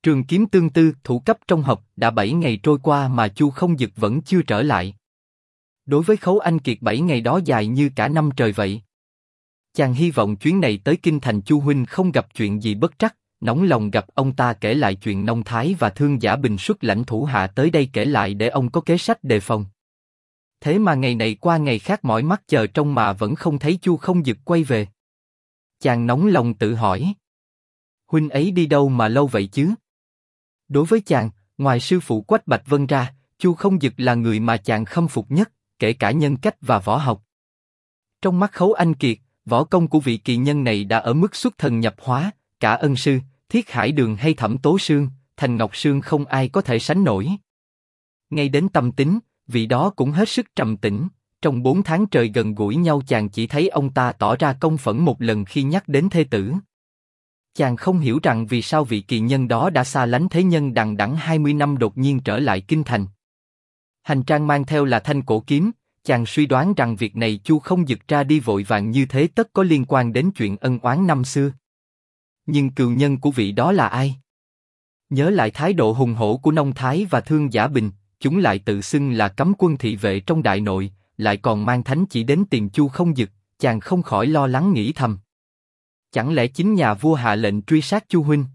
Trường kiếm tương tư, thủ cấp trong hộp, đã 7 ngày trôi qua mà Chu Không Dực vẫn chưa trở lại. Đối với Khấu Anh Kiệt 7 ngày đó dài như cả năm trời vậy. Chàng hy vọng chuyến này tới kinh thành Chu huynh không gặp chuyện gì bất trắc, nóng lòng gặp ông ta kể lại chuyện Nông Thái và Thương Giả Bình xuất lãnh thủ hạ tới đây kể lại để ông có kế sách đề phòng. Thế mà ngày này qua ngày khác mỏi mắt chờ trông mà vẫn không thấy Chu Không Dực quay về. Chàng nóng lòng tự hỏi. Huynh ấy đi đâu mà lâu vậy chứ? Đối với chàng, ngoài sư phụ Quách Bạch Vân ra, Chu Không Dực là người mà chàng khâm phục nhất, kể cả nhân cách và võ học. Trong mắt Khấu Anh Kiệt, võ công của vị kỳ nhân này đã ở mức xuất thần nhập hóa, cả Ân Sư, Thiết Hải Đường hay Thẩm Tố Sương, Thành Ngọc Sương không ai có thể sánh nổi. Ngay đến tâm tính, vị đó cũng hết sức trầm tĩnh. Trong 4 tháng trời gần gũi nhau chàng chỉ thấy ông ta tỏ ra công phẫn một lần khi nhắc đến thê tử. Chàng không hiểu rằng vì sao vị kỳ nhân đó đã xa lánh thế nhân đằng đẵng 20 năm đột nhiên trở lại kinh thành. Hành trang mang theo là thanh cổ kiếm, chàng suy đoán rằng việc này Chu Không Dực ra đi vội vàng như thế tất có liên quan đến chuyện ân oán năm xưa. Nhưng cừu nhân của vị đó là ai? Nhớ lại thái độ hùng hổ của Nông Thái và Thương Giả Bình, chúng lại tự xưng là cấm quân thị vệ trong đại nội, lại còn mang thánh chỉ đến tìm Chu Không Dực, chàng không khỏi lo lắng nghĩ thầm. Chẳng lẽ chính nhà vua hạ lệnh truy sát Chu huynh?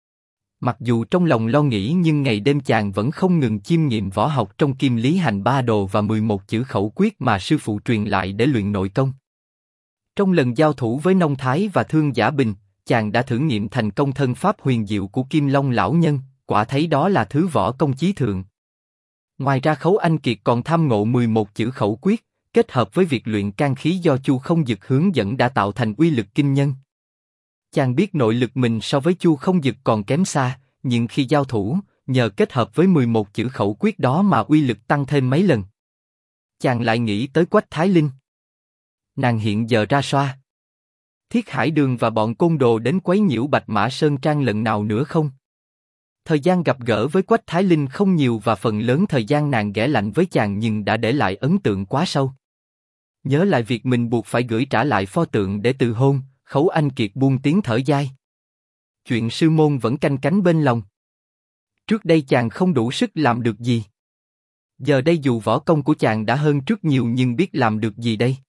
Mặc dù trong lòng lo nghĩ nhưng ngày đêm chàng vẫn không ngừng chiêm nghiệm võ học trong Kim Lý Hành Ba Đồ và 11 chữ khẩu quyết mà sư phụ truyền lại để luyện nội công. Trong lần giao thủ với Nông Thái và Thương Giả Bình, chàng đã thử nghiệm thành công thân pháp huyền diệu của Kim Long lão nhân, quả thấy đó là thứ võ công chí thượng. Ngoài ra Khấu Anh Kiệt còn tham ngộ 11 chữ khẩu quyết, kết hợp với việc luyện can khí do Chu Không Dực hướng dẫn đã tạo thành uy lực kinh nhân. Chàng biết nội lực mình so với Chu Không Dực còn kém xa, nhưng khi giao thủ, nhờ kết hợp với 11 chữ khẩu quyết đó mà uy lực tăng thêm mấy lần. Chàng lại nghĩ tới Quách Thái Linh. Nàng hiện giờ ra xoa. Thiết Hải Đường và bọn côn đồ đến quấy nhiễu Bạch Mã Sơn Trang lần nào nữa không? Thời gian gặp gỡ với Quách Thái Linh không nhiều và phần lớn thời gian nàng ghẻ lạnh với chàng nhưng đã để lại ấn tượng quá sâu. Nhớ lại việc mình buộc phải gửi trả lại pho tượng để từ hôn, Khấu Anh Kiệt buông tiếng thở dài. Chuyện sư môn vẫn canh cánh bên lòng. Trước đây chàng không đủ sức làm được gì. Giờ đây dù võ công của chàng đã hơn trước nhiều nhưng biết làm được gì đây?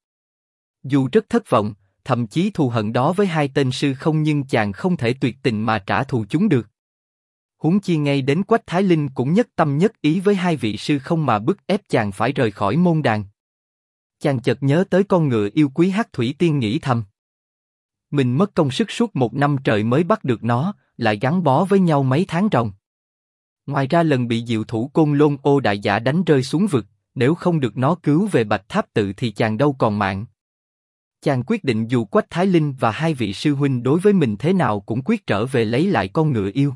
Dù rất thất vọng, thậm chí thù hận đó với hai tên sư không nhưng chàng không thể tuyệt tình mà trả thù chúng được. Huống chi ngay đến Quách Thái Linh cũng nhất tâm nhất ý với hai vị sư không mà bức ép chàng phải rời khỏi môn đàn. Chàng chợt nhớ tới con ngựa yêu quý Hắc Thủy Tiên nghĩ thầm. Mình mất công sức suốt 1 năm trời mới bắt được nó, lại gắn bó với nhau mấy tháng ròng. Ngoài ra lần bị diệu thủ Côn Lôn Ô Đại Giả đánh rơi xuống vực, nếu không được nó cứu về Bạch Tháp Tự thì chàng đâu còn mạng. Chàng quyết định dù Quách Thái Linh và hai vị sư huynh đối với mình thế nào cũng quyết trở về lấy lại con ngựa yêu.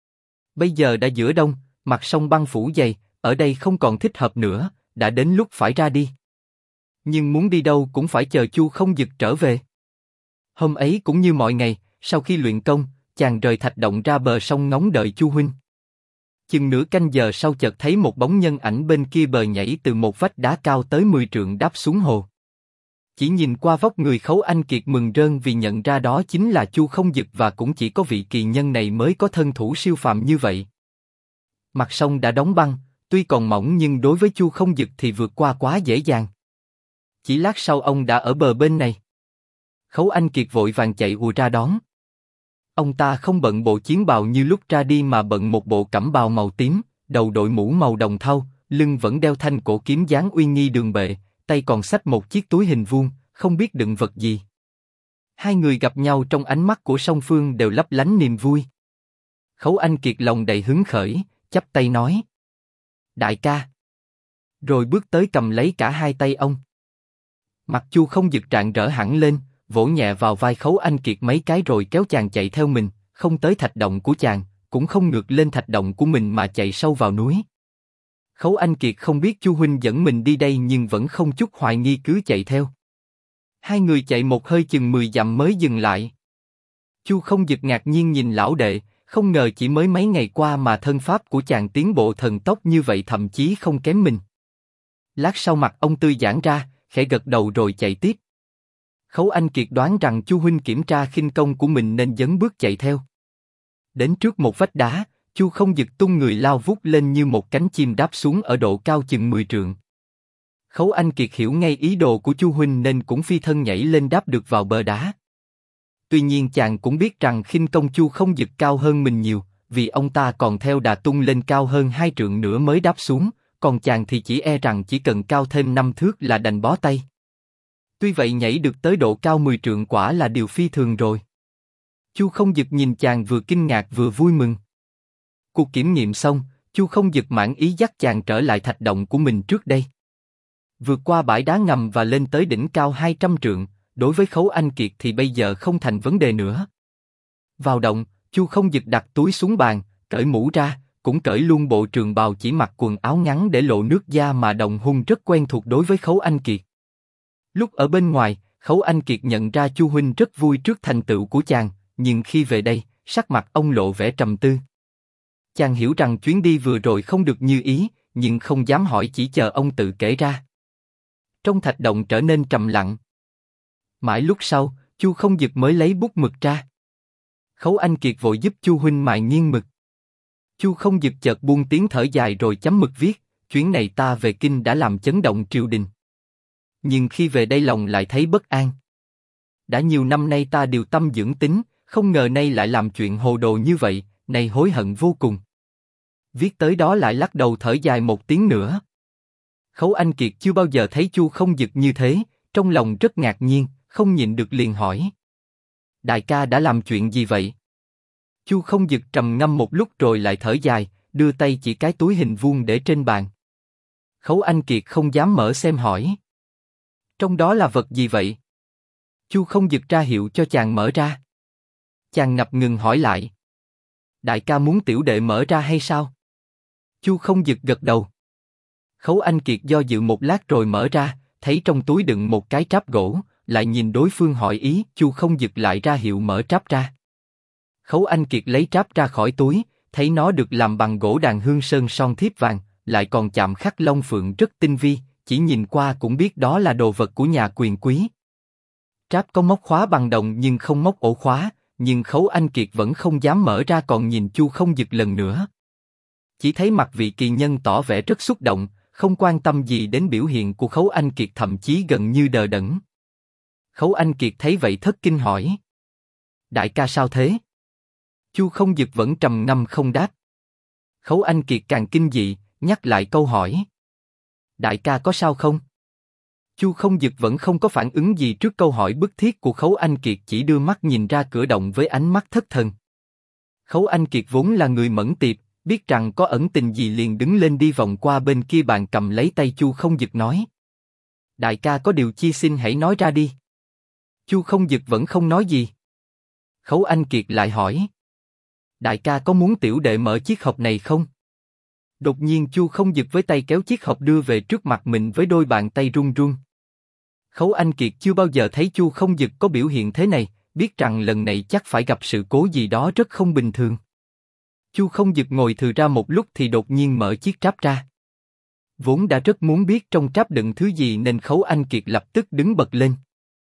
Bây giờ đã giữa đông, mặt sông băng phủ dày, ở đây không còn thích hợp nữa, đã đến lúc phải ra đi. Nhưng muốn đi đâu cũng phải chờ Chu Không Dực trở về. Hôm ấy cũng như mọi ngày, sau khi luyện công, chàng rời thạch động ra bờ sông ngóng đợi Chu huynh. Chừng nửa canh giờ sau chợt thấy một bóng nhân ảnh bên kia bờ nhảy từ một vách đá cao tới 10 trượng đáp xuống hồ. Chỉ nhìn qua vóc người Khấu Anh Kiệt mừng rơn vì nhận ra đó chính là Chu Không Dực và cũng chỉ có vị kỳ nhân này mới có thân thủ siêu phàm như vậy. Mặt sông đã đóng băng, tuy còn mỏng nhưng đối với Chu Không Dực thì vượt qua quá dễ dàng. Chỉ lát sau ông đã ở bờ bên này. Khấu Anh Kiệt vội vàng chạy ùa ra đón. Ông ta không bận bộ chiến bào như lúc ra đi mà bận một bộ cẩm bào màu tím, đầu đội mũ màu đồng thau, lưng vẫn đeo thanh cổ kiếm dáng uy nghi đường bệ, tay còn xách một chiếc túi hình vuông, không biết đựng vật gì. Hai người gặp nhau trong ánh mắt của song phương đều lấp lánh niềm vui. Khấu Anh Kiệt lòng đầy hứng khởi, chắp tay nói: Đại ca. Rồi bước tới cầm lấy cả hai tay ông. Mặt Chu Không Dực rạng rỡ hẳn lên, vỗ nhẹ vào vai Khấu Anh Kiệt mấy cái rồi kéo chàng chạy theo mình, không tới thạch động của chàng, cũng không ngược lên thạch động của mình mà chạy sâu vào núi. Khấu Anh Kiệt không biết Chu huynh dẫn mình đi đây nhưng vẫn không chút hoài nghi cứ chạy theo. Hai người chạy một hơi chừng 10 dặm mới dừng lại. Chu Không Dực ngạc nhiên nhìn lão đệ, không ngờ chỉ mới mấy ngày qua mà thân pháp của chàng tiến bộ thần tốc như vậy, thậm chí không kém mình. Lát sau mặt ông tươi giãn ra, khẽ gật đầu rồi chạy tiếp. Khấu Anh Kiệt đoán rằng Chu huynh kiểm tra khinh công của mình nên dấn bước chạy theo. Đến trước một vách đá, Chu Không Dực tung người lao vút lên như một cánh chim đáp xuống ở độ cao chừng 10 trượng. Khấu Anh Kiệt hiểu ngay ý đồ của Chu huynh nên cũng phi thân nhảy lên đáp được vào bờ đá. Tuy nhiên chàng cũng biết rằng khinh công Chu Không Dực cao hơn mình nhiều, vì ông ta còn theo đà tung lên cao hơn 2 trượng nữa mới đáp xuống, còn chàng thì chỉ e rằng chỉ cần cao thêm 5 thước là đành bó tay. Tuy vậy nhảy được tới độ cao 10 trượng quả là điều phi thường rồi. Chu Không Dực nhìn chàng vừa kinh ngạc vừa vui mừng. Cuộc kiểm nghiệm xong, Chu Không Dực mãn ý dắt chàng trở lại thạch động của mình trước đây. Vượt qua bãi đá ngầm và lên tới đỉnh cao 200 trượng, đối với Khấu Anh Kiệt thì bây giờ không thành vấn đề nữa. Vào động, Chu Không Dực đặt túi xuống bàn, cởi mũ ra, cũng cởi luôn bộ trường bào chỉ mặc quần áo ngắn để lộ nước da mà Đồng Hung rất quen thuộc đối với Khấu Anh Kiệt. Lúc ở bên ngoài, Khấu Anh Kiệt nhận ra Chu huynh rất vui trước thành tựu của chàng, nhưng khi về đây, sắc mặt ông lộ vẻ trầm tư. Chàng hiểu rằng chuyến đi vừa rồi không được như ý, nhưng không dám hỏi, chỉ chờ ông tự kể ra. Trong thạch động trở nên trầm lặng. Mãi lúc sau, Chu Không Dực mới lấy bút mực ra. Khấu Anh Kiệt vội giúp Chu huynh mài nghiêng mực. Chu Không Dực chợt buông tiếng thở dài rồi chấm mực viết: chuyến này ta về kinh đã làm chấn động triều đình. Nhưng khi về đây lòng lại thấy bất an. Đã nhiều năm nay ta điều tâm dưỡng tính, không ngờ nay lại làm chuyện hồ đồ như vậy, nay hối hận vô cùng. Viết tới đó lại lắc đầu thở dài một tiếng nữa. Khấu Anh Kiệt chưa bao giờ thấy Chu Không Dực như thế, trong lòng rất ngạc nhiên, không nhịn được liền hỏi: đại ca đã làm chuyện gì vậy? Chu Không Dực trầm ngâm một lúc rồi lại thở dài, đưa tay chỉ cái túi hình vuông để trên bàn. Khấu Anh Kiệt không dám mở xem hỏi: trong đó là vật gì vậy? Chu Không Dực ra hiệu cho chàng mở ra. Chàng ngập ngừng hỏi lại: đại ca muốn tiểu đệ mở ra hay sao? Chu Không Dực gật đầu. Khấu Anh Kiệt do dự một lát rồi mở ra, thấy trong túi đựng một cái tráp gỗ, lại nhìn đối phương hỏi ý, Chu Không Dực lại ra hiệu mở tráp ra. Khấu Anh Kiệt lấy tráp ra khỏi túi, thấy nó được làm bằng gỗ đàn hương sơn son thiếp vàng, lại còn chạm khắc long phượng rất tinh vi, chỉ nhìn qua cũng biết đó là đồ vật của nhà quyền quý. Tráp có móc khóa bằng đồng nhưng không móc ổ khóa, nhưng Khấu Anh Kiệt vẫn không dám mở ra, còn nhìn Chu Không Dực lần nữa. Chỉ thấy mặt vị kỳ nhân tỏ vẻ rất xúc động, không quan tâm gì đến biểu hiện của Khấu Anh Kiệt, thậm chí gần như đờ đẫn. Khấu Anh Kiệt thấy vậy thất kinh hỏi: đại ca sao thế? Chu Không Dực vẫn trầm ngâm không đáp. Khấu Anh Kiệt càng kinh dị, nhắc lại câu hỏi: đại ca có sao không? Chu Không Dực vẫn không có phản ứng gì trước câu hỏi bức thiết của Khấu Anh Kiệt, chỉ đưa mắt nhìn ra cửa động với ánh mắt thất thần. Khấu Anh Kiệt vốn là người mẫn tiệp, biết rằng có ẩn tình gì liền đứng lên đi vòng qua bên kia bàn, cầm lấy tay Chu Không Dực nói: đại ca có điều chi xin hãy nói ra đi. Chu Không Dực vẫn không nói gì. Khấu Anh Kiệt lại hỏi: đại ca có muốn tiểu đệ mở chiếc hộp này không? Đột nhiên Chu Không Dực với tay kéo chiếc hộp đưa về trước mặt mình với đôi bàn tay run run. Khấu Anh Kiệt chưa bao giờ thấy Chu Không Dực có biểu hiện thế này, biết rằng lần này chắc phải gặp sự cố gì đó rất không bình thường. Chu Không Dực ngồi thừ ra một lúc thì đột nhiên mở chiếc tráp ra. Vốn đã rất muốn biết trong tráp đựng thứ gì nên Khấu Anh Kiệt lập tức đứng bật lên.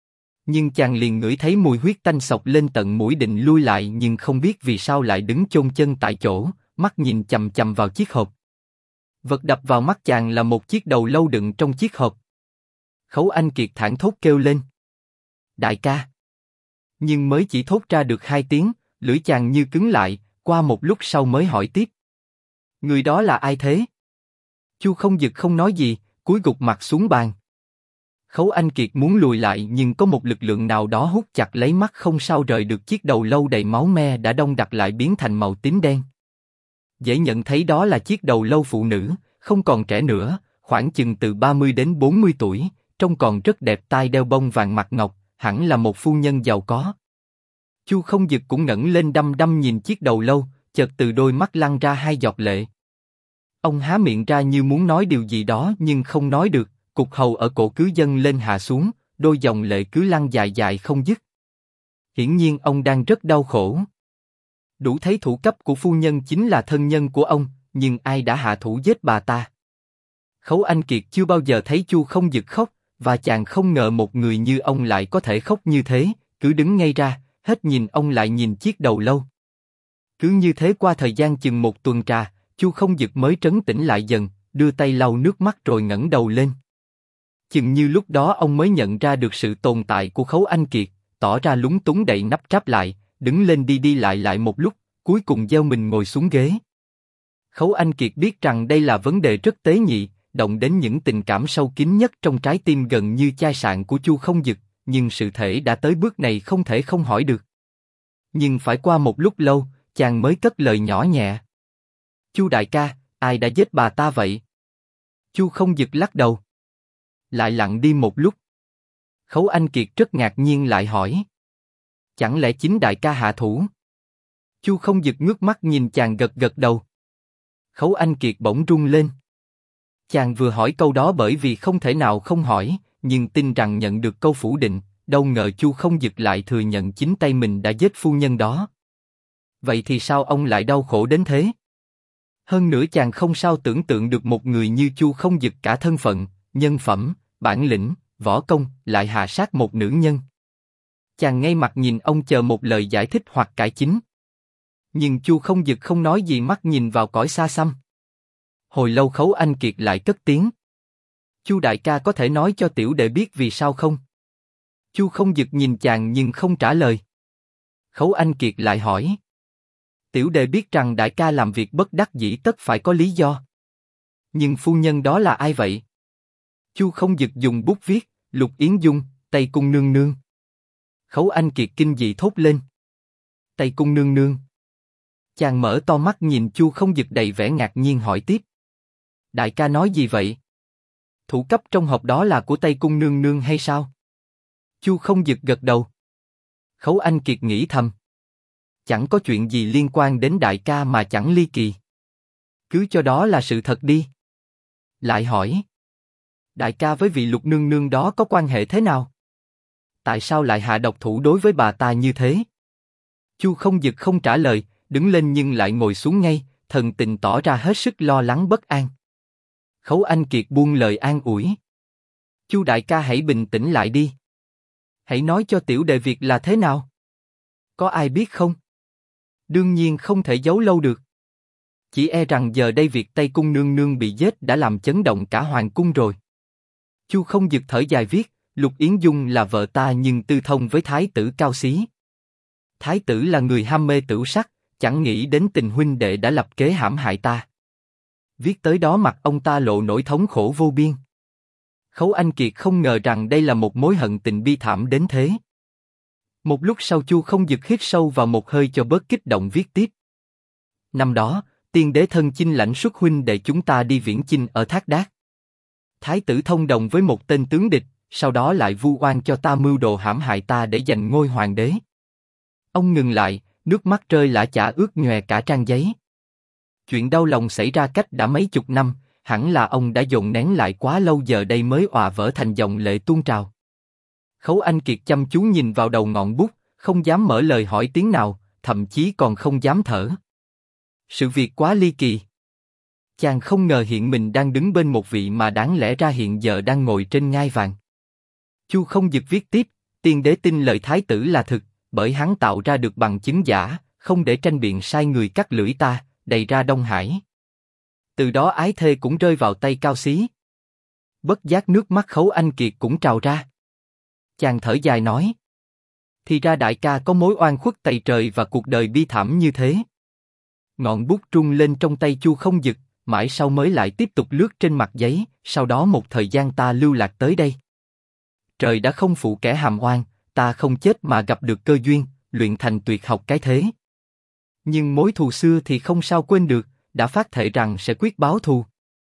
Nhưng chàng liền ngửi thấy mùi huyết tanh xộc lên tận mũi, định lui lại nhưng không biết vì sao lại đứng chôn chân tại chỗ, mắt nhìn chằm chằm vào chiếc hộp. Vật đập vào mắt chàng là một chiếc đầu lâu đựng trong chiếc hộp. Khấu Anh Kiệt thảng thốt kêu lên: đại ca! Nhưng mới chỉ thốt ra được 2 tiếng, lưỡi chàng như cứng lại, qua một lúc sau mới hỏi tiếp: người đó là ai thế? Chu Không Dực không nói gì, cúi gục mặt xuống bàn. Khấu Anh Kiệt muốn lùi lại nhưng có một lực lượng nào đó hút chặt lấy mắt, không sao rời được chiếc đầu lâu đầy máu me đã đông đặc lại biến thành màu tím đen. Dễ nhận thấy đó là chiếc đầu lâu phụ nữ, không còn trẻ nữa, khoảng chừng từ 30 đến 40 tuổi, trông còn rất đẹp, tai đeo bông vàng mặt ngọc, hẳn là một phu nhân giàu có. Chu Không Dực cũng ngẩng lên đăm đăm nhìn chiếc đầu lâu, chợt từ đôi mắt lăn ra 2 giọt lệ. Ông há miệng ra như muốn nói điều gì đó nhưng không nói được, cục hầu ở cổ cứ dâng lên hạ xuống, đôi dòng lệ cứ lăn dài dài không dứt. Hiển nhiên ông đang rất đau khổ. Đủ thấy thủ cấp của phu nhân chính là thân nhân của ông, nhưng ai đã hạ thủ giết bà ta? Khấu Anh Kiệt chưa bao giờ thấy Chu Không Dực khóc, và chàng không ngờ một người như ông lại có thể khóc như thế, cứ đứng ngay ra, hết nhìn ông lại nhìn chiếc đầu lâu. Cứ như thế qua thời gian chừng một tuần trà, Chu Không Dực mới trấn tĩnh lại dần, đưa tay lau nước mắt rồi ngẩng đầu lên. Chừng như lúc đó ông mới nhận ra được sự tồn tại của Khấu Anh Kiệt, tỏ ra lúng túng đậy nắp tráp lại, đứng lên đi đi lại lại một lúc, cuối cùng gieo mình ngồi xuống ghế. Khấu Anh Kiệt biết rằng đây là vấn đề rất tế nhị, động đến những tình cảm sâu kín nhất trong trái tim gần như chai sạn của Chu Không Dực, nhưng sự thể đã tới bước này không thể không hỏi được. Nhưng phải qua một lúc lâu, chàng mới cất lời nhỏ nhẹ. Chu đại ca, ai đã giết bà ta vậy? Chu Không Dực lắc đầu. Lại lặng đi một lúc. Khấu Anh Kiệt rất ngạc nhiên lại hỏi. Chẳng lẽ chính đại ca hạ thủ? Chu Không Dực ngước mắt nhìn chàng gật gật đầu. Khấu Anh Kiệt bỗng run lên. Chàng vừa hỏi câu đó bởi vì không thể nào không hỏi, nhưng tin rằng nhận được câu phủ định, đâu ngờ Chu Không Dực lại thừa nhận chính tay mình đã giết phu nhân đó. Vậy thì sao ông lại đau khổ đến thế? Hơn nữa chàng không sao tưởng tượng được một người như Chu Không Dực cả thân phận, nhân phẩm, bản lĩnh, võ công, lại hạ sát một nữ nhân. Chàng ngay mặt nhìn ông chờ một lời giải thích hoặc cải chính. Nhưng Chu Không Dực không nói gì, mắt nhìn vào cõi xa xăm. Hồi lâu Khấu Anh Kiệt lại cất tiếng. Chu đại ca có thể nói cho tiểu đệ biết vì sao không? Chu Không Dực nhìn chàng nhưng không trả lời. Khấu Anh Kiệt lại hỏi. Tiểu đệ biết rằng đại ca làm việc bất đắc dĩ tất phải có lý do. Nhưng phu nhân đó là ai vậy? Chu Không Dực dùng bút viết, Lục Yến Dung, Tây Cung nương nương. Khấu Anh Kiệt kinh dị thốt lên. Tây Cung nương nương. Chàng mở to mắt nhìn Chu Không Dực đầy vẻ ngạc nhiên hỏi tiếp. Đại ca nói gì vậy? Thủ cấp trong hộp đó là của Tây Cung nương nương hay sao? Chu Không Dực gật đầu. Khấu Anh Kiệt nghĩ thầm. Chẳng có chuyện gì liên quan đến đại ca mà chẳng ly kỳ. Cứ cho đó là sự thật đi. Lại hỏi. Đại ca với vị Lục nương nương đó có quan hệ thế nào? Tại sao lại hạ độc thủ đối với bà ta như thế? Chu Không Dực không trả lời, đứng lên nhưng lại ngồi xuống ngay, thần tình tỏ ra hết sức lo lắng bất an. Khấu Anh Kiệt buông lời an ủi. Chu đại ca hãy bình tĩnh lại đi. Hãy nói cho tiểu đệ việc là thế nào? Có ai biết không? Đương nhiên không thể giấu lâu được. Chỉ e rằng giờ đây việc Tây Cung nương nương bị giết đã làm chấn động cả hoàng cung rồi. Chu Không Dực thở dài viết, Lục Yến Dung là vợ ta nhưng tư thông với thái tử Cao Xí. Thái tử là người ham mê tửu sắc, chẳng nghĩ đến tình huynh đệ đã lập kế hãm hại ta. Viết tới đó mặt ông ta lộ nỗi thống khổ vô biên. Khấu Anh Kiệt không ngờ rằng đây là một mối hận tình bi thảm đến thế. Một lúc sau Chu Không Dực hít sâu vào một hơi cho bớt kích động viết tiếp. Năm đó, tiên đế thân chinh lãnh xuất huynh đệ chúng ta đi viễn chinh ở Thác Đát. Thái tử thông đồng với một tên tướng địch, sau đó lại vu oan cho ta mưu đồ hãm hại ta để giành ngôi hoàng đế. Ông ngừng lại, nước mắt rơi lã chã ướt nhòe cả trang giấy. Chuyện đau lòng xảy ra cách đã mấy chục năm, hẳn là ông đã dồn nén lại quá lâu giờ đây mới òa vỡ thành dòng lệ tuôn trào. Khấu Anh Kiệt chăm chú nhìn vào đầu ngọn bút, không dám mở lời hỏi tiếng nào, thậm chí còn không dám thở. Sự việc quá ly kỳ. Chàng không ngờ hiện mình đang đứng bên một vị mà đáng lẽ ra hiện giờ đang ngồi trên ngai vàng. Chu Không Dực viết tiếp, tiên đế tin lời thái tử là thực, bởi hắn tạo ra được bằng chứng giả, không để tranh biện sai người cắt lưỡi ta, đầy ra Đông Hải. Từ đó ái thê cũng rơi vào tay Cao Xí. Bất giác nước mắt Khấu Anh Kiệt cũng trào ra. Chàng thở dài nói. Thì ra đại ca có mối oan khuất tày trời và cuộc đời bi thảm như thế. Ngọn bút rung lên trong tay Chu Không Dực, mãi sau mới lại tiếp tục lướt trên mặt giấy, sau đó một thời gian ta lưu lạc tới đây. Trời đã không phụ kẻ hàm oan, ta không chết mà gặp được cơ duyên, luyện thành tuyệt học cái thế. Nhưng mối thù xưa thì không sao quên được, đã phát thệ rằng sẽ quyết báo thù.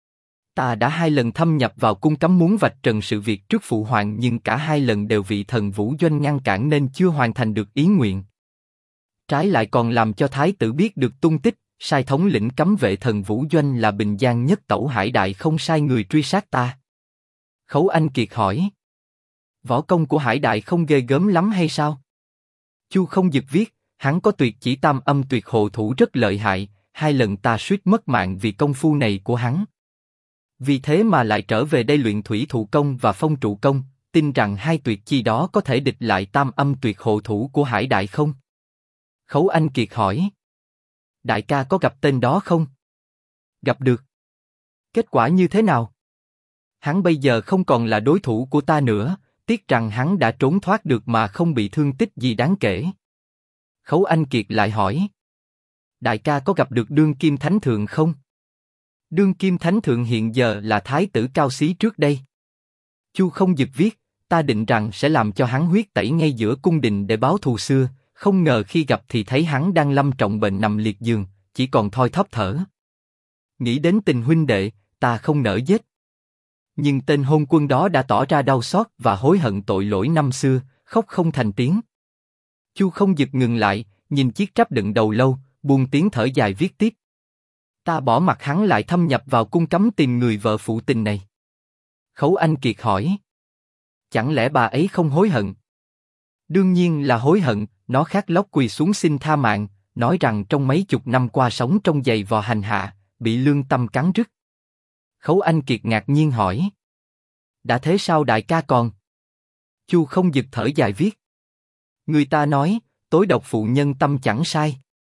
Ta đã 2 lần thâm nhập vào cung cấm muốn vạch trần sự việc trước phụ hoàng nhưng cả 2 lần đều bị thần Vũ Doanh ngăn cản nên chưa hoàn thành được ý nguyện. Trái lại còn làm cho thái tử biết được tung tích, sai thống lĩnh cấm vệ thần Vũ Doanh là Bình Giang Nhất Tẩu Hải Đại không sai người truy sát ta. Khấu Anh Kiệt hỏi. Võ công của Hải Đại không ghê gớm lắm hay sao? Chu Không Dực viết, hắn có tuyệt chỉ tam âm tuyệt hộ thủ rất lợi hại, 2 lần ta suýt mất mạng vì công phu này của hắn. Vì thế mà lại trở về đây luyện thủy thụ công và phong trụ công, tin rằng 2 tuyệt chi đó có thể địch lại tam âm tuyệt hộ thủ của Hải Đại không? Khấu Anh Kiệt hỏi. Đại ca có gặp tên đó không? Gặp được. Kết quả như thế nào? Hắn bây giờ không còn là đối thủ của ta nữa, tiếc rằng hắn đã trốn thoát được mà không bị thương tích gì đáng kể. Khấu Anh Kiệt lại hỏi. Đại ca có gặp được đương kim thánh thượng không? Đương kim thánh thượng hiện giờ là thái tử Cao Xí trước đây. Chu Không Dực viết, ta định rằng sẽ làm cho hắn huyết tẩy ngay giữa cung đình để báo thù xưa, không ngờ khi gặp thì thấy hắn đang lâm trọng bệnh nằm liệt giường, chỉ còn thoi thóp thở. Nghĩ đến tình huynh đệ, ta không nỡ giết. Nhưng tên hôn quân đó đã tỏ ra đau xót và hối hận tội lỗi năm xưa, khóc không thành tiếng. Chu Không Dực ngừng lại, nhìn chiếc tráp đựng đầu lâu, buông tiếng thở dài viết tiếp. Ta bỏ mặc hắn lại thâm nhập vào cung cấm tìm người vợ phụ tình này. Khấu Anh Kiệt hỏi. Chẳng lẽ bà ấy không hối hận? Đương nhiên là hối hận, nó khát lóc quỳ xuống xin tha mạng, nói rằng trong mấy chục năm qua sống trong giày vò hành hạ, bị lương tâm cắn rứt. Khấu Anh Kiệt ngạc nhiên hỏi. Đã thế sao đại ca còn? Chu Không Dực thở dài viết. Người ta nói, tối độc phụ nhân tâm chẳng sai.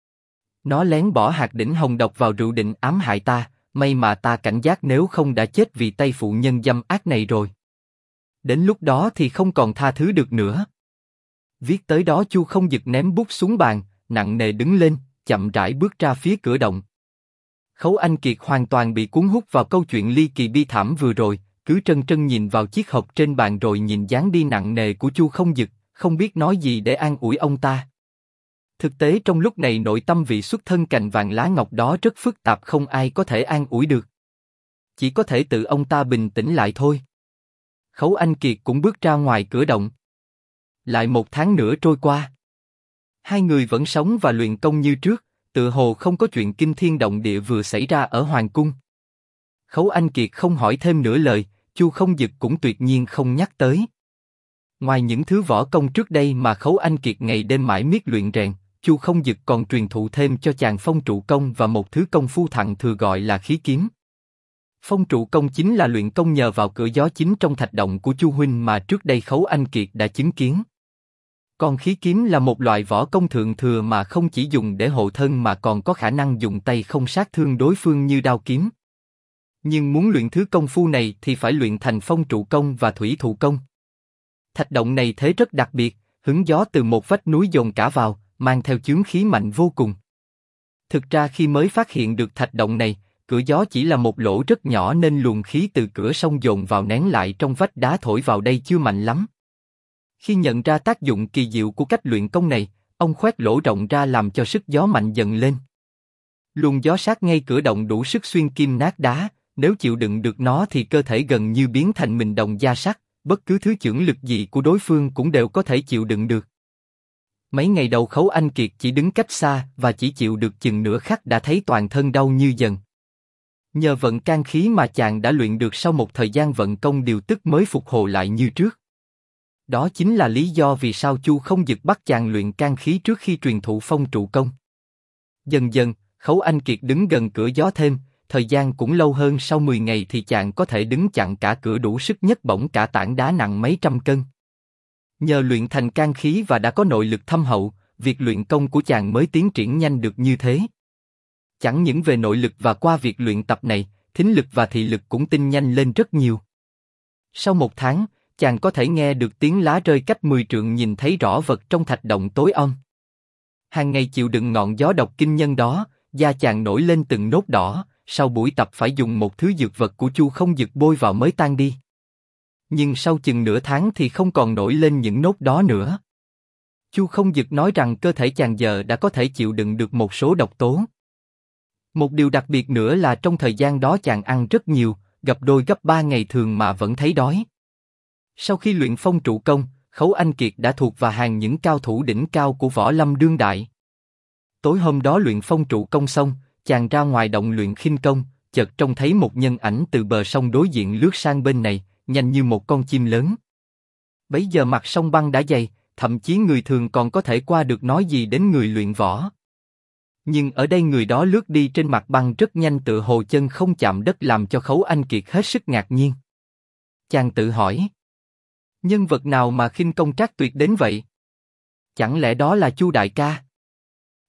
Nó lén bỏ hạt đỉnh hồng độc vào rượu định ám hại ta, may mà ta cảnh giác nếu không đã chết vì tay phụ nhân dâm ác này rồi. Đến lúc đó thì không còn tha thứ được nữa. Viết tới đó Chu Không Dực ném bút xuống bàn, nặng nề đứng lên, chậm rãi bước ra phía cửa động. Khấu Anh Kiệt hoàn toàn bị cuốn hút vào câu chuyện ly kỳ bi thảm vừa rồi, cứ trân trân nhìn vào chiếc hộp trên bàn rồi nhìn dáng đi nặng nề của Chu Không Dực, không biết nói gì để an ủi ông ta. Thực tế trong lúc này nội tâm vị xuất thân cành vàng lá ngọc đó rất phức tạp, không ai có thể an ủi được. Chỉ có thể tự ông ta bình tĩnh lại thôi. Khấu Anh Kiệt cũng bước ra ngoài cửa động. Lại một tháng nữa trôi qua. Hai người vẫn sống và luyện công như trước, tựa hồ không có chuyện kinh thiên động địa vừa xảy ra ở Hoàng Cung. Khấu Anh Kiệt không hỏi thêm nửa lời, Chu Không Dực cũng tuyệt nhiên không nhắc tới. Ngoài những thứ võ công trước đây mà Khấu Anh Kiệt ngày đêm mải miết luyện rèn, Chu Không Dực còn truyền thụ thêm cho chàng phong trụ công và một thứ công phu thặng thừa gọi là khí kiếm. Phong trụ công chính là luyện công nhờ vào cửa gió chính trong thạch động của Chu huynh mà trước đây Khấu Anh Kiệt đã chứng kiến. Còn khí kiếm là một loại võ công thượng thừa mà không chỉ dùng để hộ thân mà còn có khả năng dùng tay không sát thương đối phương như đao kiếm. Nhưng muốn luyện thứ công phu này thì phải luyện thành phong trụ công và thủy thụ công. Thạch động này thế rất đặc biệt, hứng gió từ một vách núi dồn cả vào, mang theo chướng khí mạnh vô cùng. Thực ra khi mới phát hiện được thạch động này, cửa gió chỉ là một lỗ rất nhỏ nên luồng khí từ cửa sông dồn vào nén lại trong vách đá thổi vào đây chưa mạnh lắm. Khi nhận ra tác dụng kỳ diệu của cách luyện công này, ông khoét lỗ rộng ra làm cho sức gió mạnh dần lên. Luồng gió sát ngay cửa động đủ sức xuyên kim nát đá, nếu chịu đựng được nó thì cơ thể gần như biến thành mình đồng da sắt, bất cứ thứ chưởng lực gì của đối phương cũng đều có thể chịu đựng được. Mấy ngày đầu Khấu Anh Kiệt chỉ đứng cách xa và chỉ chịu được chừng nửa khắc đã thấy toàn thân đau như dần. Nhờ vận can khí mà chàng đã luyện được sau một thời gian vận công điều tức mới phục hồi lại như trước. Đó chính là lý do vì sao Chu Không Dực bắt chàng luyện can khí trước khi truyền thụ phong trụ công. Dần dần, Khấu Anh Kiệt đứng gần cửa gió thêm, thời gian cũng lâu hơn, sau 10 ngày thì chàng có thể đứng chặn cả cửa đủ sức nhấc bổng cả tảng đá nặng mấy trăm cân. Nhờ luyện thành can khí và đã có nội lực thâm hậu, việc luyện công của chàng mới tiến triển nhanh được như thế. Chẳng những về nội lực và qua việc luyện tập này, thính lực và thị lực cũng tinh nhanh lên rất nhiều. Sau một tháng, chàng có thể nghe được tiếng lá rơi cách 10 trượng, nhìn thấy rõ vật trong thạch động tối om. Hàng ngày chịu đựng ngọn gió độc kinh nhân đó, da chàng nổi lên từng nốt đỏ, sau buổi tập phải dùng một thứ dược vật của Chu Không Dực bôi vào mới tan đi. Nhưng sau chừng nửa tháng thì không còn nổi lên những nốt đó nữa. Chu Không Dực nói rằng cơ thể chàng giờ đã có thể chịu đựng được một số độc tố. Một điều đặc biệt nữa là trong thời gian đó chàng ăn rất nhiều, gấp đôi gấp 3 ngày thường mà vẫn thấy đói. Sau khi luyện phong trụ công, Khấu Anh Kiệt đã thuộc vào hàng những cao thủ đỉnh cao của võ lâm đương đại. Tối hôm đó luyện phong trụ công xong, chàng ra ngoài động luyện khinh công, chợt trông thấy một nhân ảnh từ bờ sông đối diện lướt sang bên này, nhanh như một con chim lớn. Bấy giờ mặt sông băng đã dày, thậm chí người thường còn có thể qua được nói gì đến người luyện võ. Nhưng ở đây người đó lướt đi trên mặt băng rất nhanh, tựa hồ chân không chạm đất, làm cho Khấu Anh Kiệt hết sức ngạc nhiên. Chàng tự hỏi, nhân vật nào mà khinh công trác tuyệt đến vậy? Chẳng lẽ đó là Chu đại ca?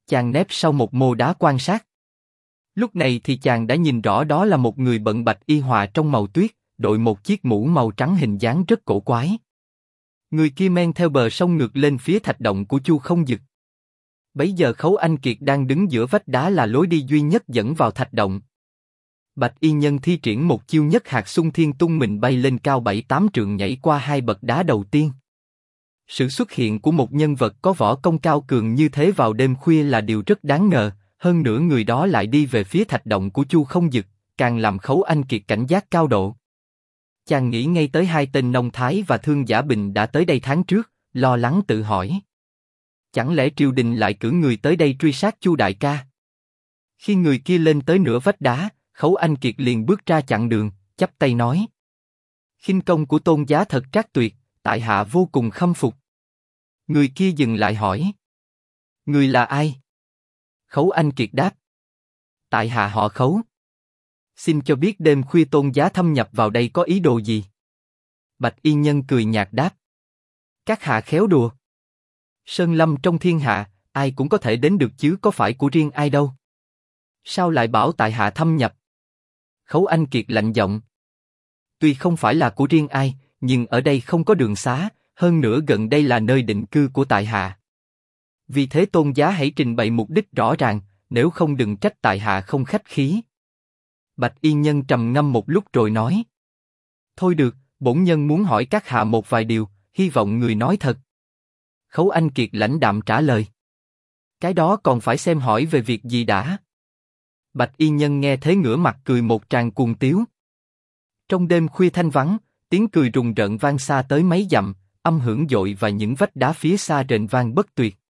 Chàng nép sau một mô đá quan sát. Lúc này thì chàng đã nhìn rõ đó là một người bận bạch y hòa trong màu tuyết, đội một chiếc mũ màu trắng hình dáng rất cổ quái. Người kia men theo bờ sông ngược lên phía thạch động của Chu Không Dực. Bấy giờ Khấu Anh Kiệt đang đứng giữa vách đá là lối đi duy nhất dẫn vào thạch động. Bạch y nhân thi triển một chiêu nhất hạt xung thiên tung mình bay lên cao 7-8 trượng nhảy qua hai bậc đá đầu tiên. Sự xuất hiện của một nhân vật có võ công cao cường như thế vào đêm khuya là điều rất đáng ngờ, hơn nữa người đó lại đi về phía thạch động của Chu Không Dực, càng làm Khấu Anh Kiệt cảnh giác cao độ. Chàng nghĩ ngay tới hai tên nông thái và Thương Giả Bình đã tới đây tháng trước, lo lắng tự hỏi. Chẳng lẽ triều đình lại cử người tới đây truy sát Chu đại ca? Khi người kia lên tới nửa vách đá, Khấu Anh Kiệt liền bước ra chặn đường, chắp tay nói: khinh công của Tôn giá thật trác tuyệt, tại hạ vô cùng khâm phục. Người kia dừng lại hỏi: người là ai? Khấu Anh Kiệt đáp: tại hạ họ Khấu. Xin cho biết đêm khuya Tôn giá thâm nhập vào đây có ý đồ gì? Bạch y nhân cười nhạt đáp: các hạ khéo đùa. Sơn lâm trong thiên hạ, ai cũng có thể đến được chứ có phải của riêng ai đâu. Sao lại bảo tại hạ thâm nhập? Khấu Anh Kiệt lạnh giọng: tuy không phải là của riêng ai, nhưng ở đây không có đường xá, hơn nữa gần đây là nơi định cư của tại hạ. Vì thế Tôn giá hãy trình bày mục đích rõ ràng, nếu không đừng trách tại hạ không khách khí. Bạch y nhân trầm ngâm một lúc rồi nói: thôi được, bổn nhân muốn hỏi các hạ một vài điều, hy vọng người nói thật. Khấu Anh Kiệt lãnh đạm trả lời: cái đó còn phải xem hỏi về việc gì đã. Bạch y nhân nghe thế ngửa mặt cười một tràng cuồng tiếu. Trong đêm khuya thanh vắng, tiếng cười rùng rợn vang xa tới mấy dặm, âm hưởng dội và những vách đá phía xa rền vang bất tuyệt.